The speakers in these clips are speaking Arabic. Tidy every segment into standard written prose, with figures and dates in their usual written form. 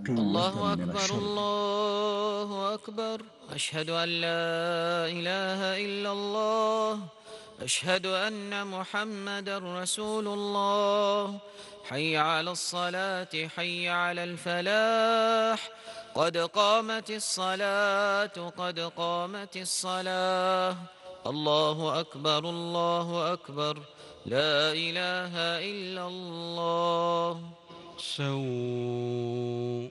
الله من أكبر الشرق. الله أكبر. أشهد أن لا إله إلا الله. أشهد أن محمدا رسول الله. حي على الصلاة حي على الفلاح. قد قامت الصلاة قد قامت الصلاة. الله أكبر الله أكبر. لا إله إلا الله. سووا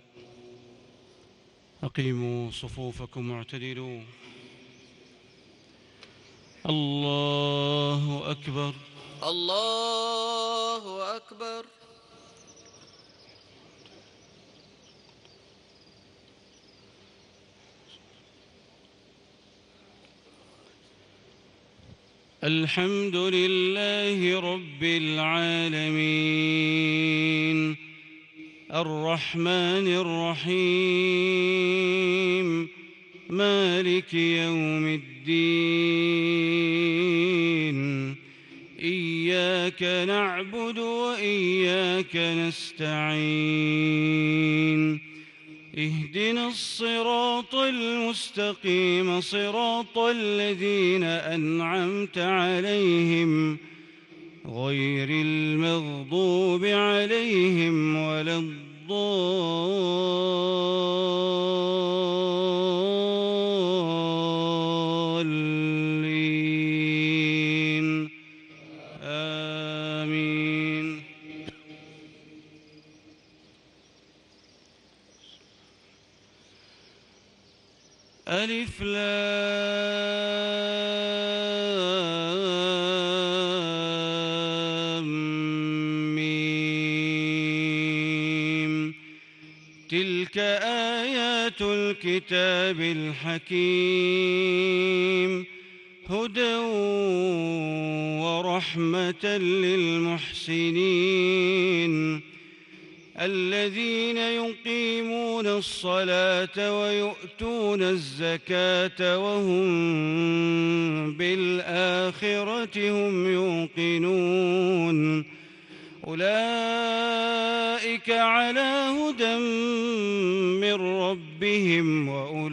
أقيموا صفوفكم واعتدلوا. الله أكبر. الله أكبر. الحمد لله رب العالمين الرحمن الرحيم مالك يوم الدين. إياك نعبد وإياك نستعين. اهدنا الصراط المستقيم صراط الذين أنعمت عليهم غير المغضوب عليهم ولا الضالين. آمين. ألف لام ميم. تلك آيات الكتاب الحكيم هدى ورحمة للمحسنين الذين يقيمون الصلاة ويؤتون الزكاة وهم بالآخرة هم يوقنون. أولئك على هدى من ربهم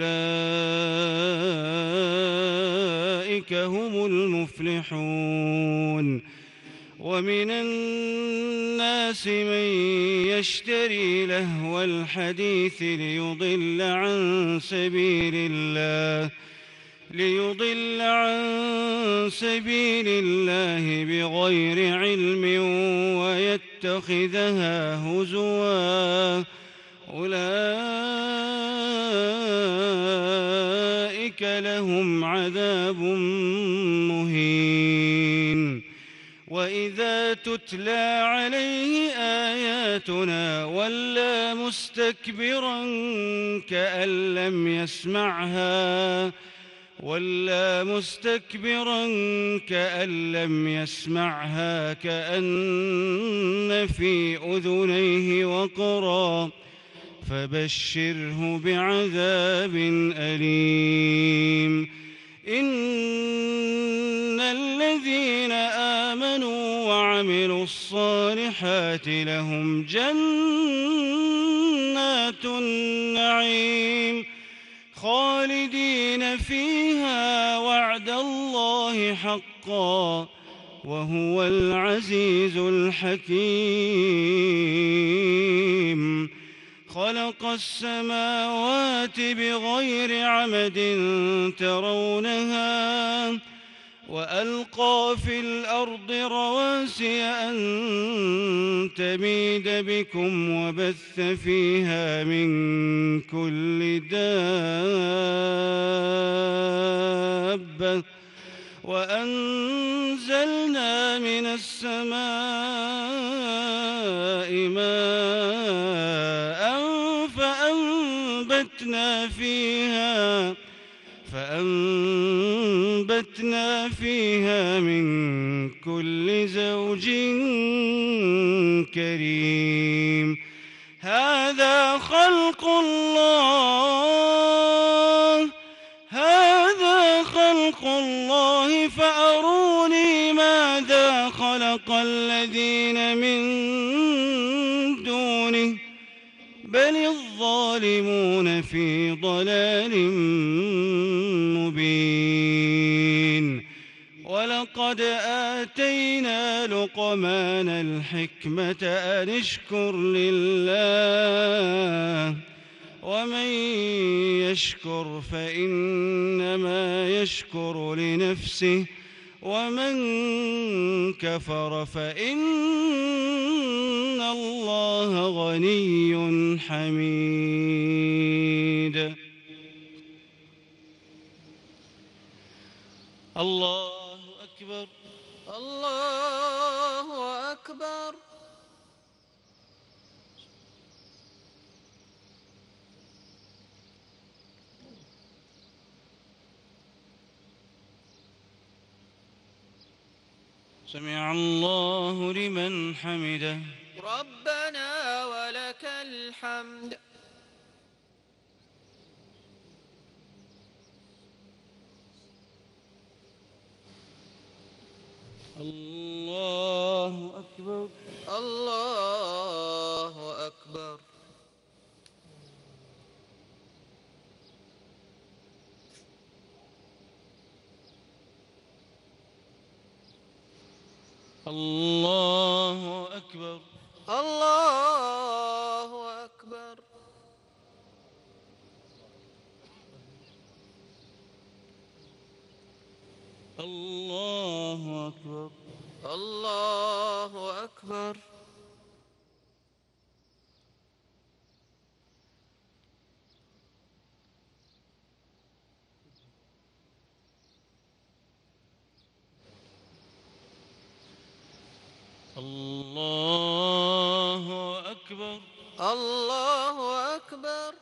وأولئك هم المفلحون. ومن الناس من يشتري لهو الحديث ليضل عن سبيل الله بغير علم ويتخذها هزوا. أولئك لهم عذاب مهين. وإذا تتلى عليه آياتنا ولى مستكبرا كأن لم يسمعها كأن في أذنيه وقرا. فبشره بعذاب أليم. إن الذين آمنوا وعملوا الصالحات لهم جنات النعيم خالدين فيها وعد الله حقا وهو العزيز الحكيم. خلق السماوات بغير عمد ترونها وألقى في الأرض رواسي أن تميد بكم وبث فيها من كل دابة وأنزلنا من السماء ماء فأنبتنا فيها من كل زوج كريم. هذا خلق الله فأروني ماذا خلق الذين من دونه بل الظالمون في ضلال مبين. ولقد آتينا لقمان الحكمة أن اشكر لله ومن يشكر فإنما يشكر لنفسه ومن كفر فإن الله غني حميد. الله أكبر. الله أكبر. سمع الله لمن حمده. ربنا ولك الحمد. الله أكبر. الله أكبر. الله أكبر. الله أكبر. الله أكبر. الله أكبر. الله أكبر. الله أكبر.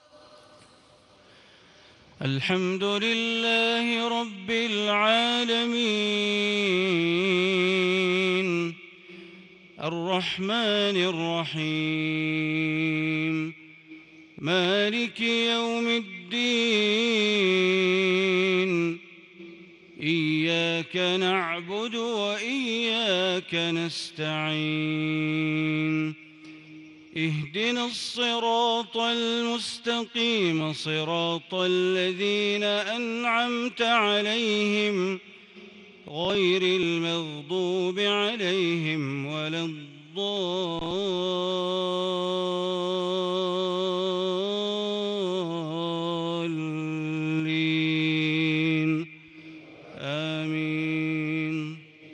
الحمد لله رب العالمين الرحمن الرحيم مالك يوم الدين إياك نعبد وإياك نستعين اهدنا الصراط المستقيم صراط الذين أنعمت عليهم غير المغضوب عليهم ولا الضالين آمين.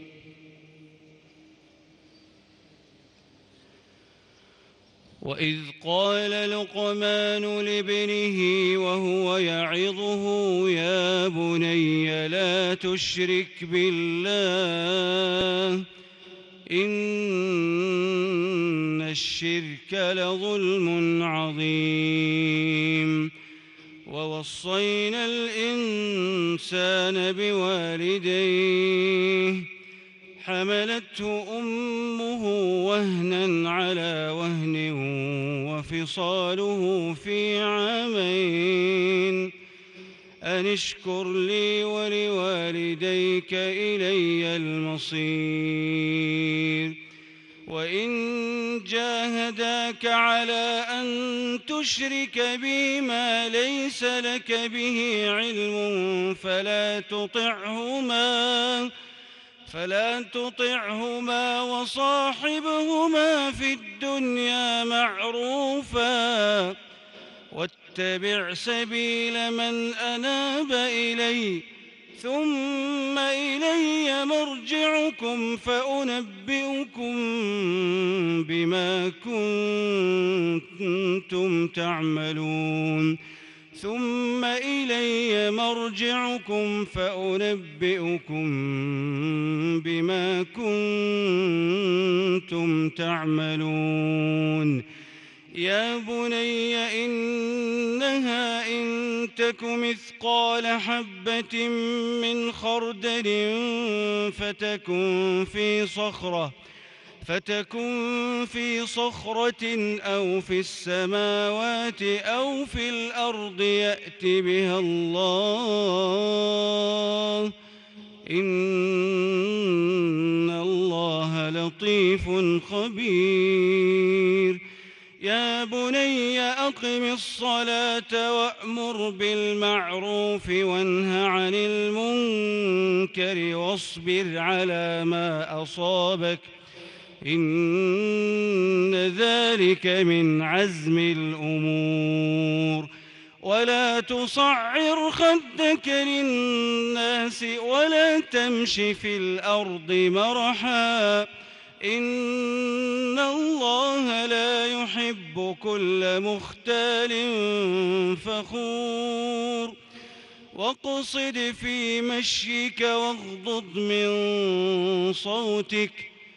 وإذ قال لقمان لابنه وهو يعظه يا بني لا تشرك بالله إن الشرك لظلم عظيم. ووصينا الإنسان بوالديه حملته أمه وهنا على وهن وفصاله في عامين أن اشكر لي ولوالديك إلي المصير. وإن جاهداك على أن تشرك بي ما ليس لك به علم فلا تطعهما وصاحبهما في الدنيا معروفا واتبع سبيل من أناب إلي ثم إلي مرجعكم فأنبئكم بما كنتم تعملون ثم إلي مرجعكم فأنبئكم بما كنتم تعملون. يا بني إنها إن تك مثقال حبة من خردل فتكن في صخرة أو في السماوات أو في الأرض يأت بها الله إن الله لطيف خبير. يا بني أقم الصلاة وأمر بالمعروف وانه عن المنكر واصبر على ما أصابك إن ذلك من عزم الأمور ولا تصعر خدك للناس ولا تمش في الأرض مرحا إن الله لا يحب كل مختال فخور واقصد في مشيك واغضض من صوتك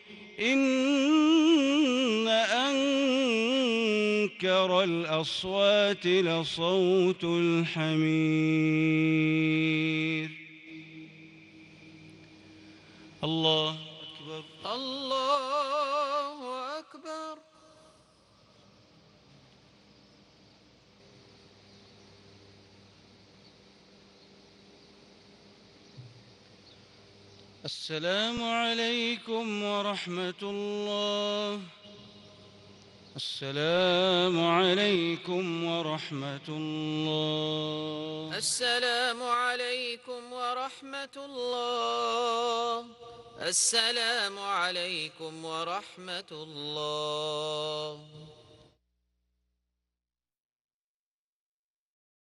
إن أنكر الأصوات لصوت الحمير. الله أكبر. الله أكبر. السلام عليكم ورحمة الله. السلام عليكم ورحمة الله. السلام عليكم ورحمة الله. السلام عليكم ورحمة الله.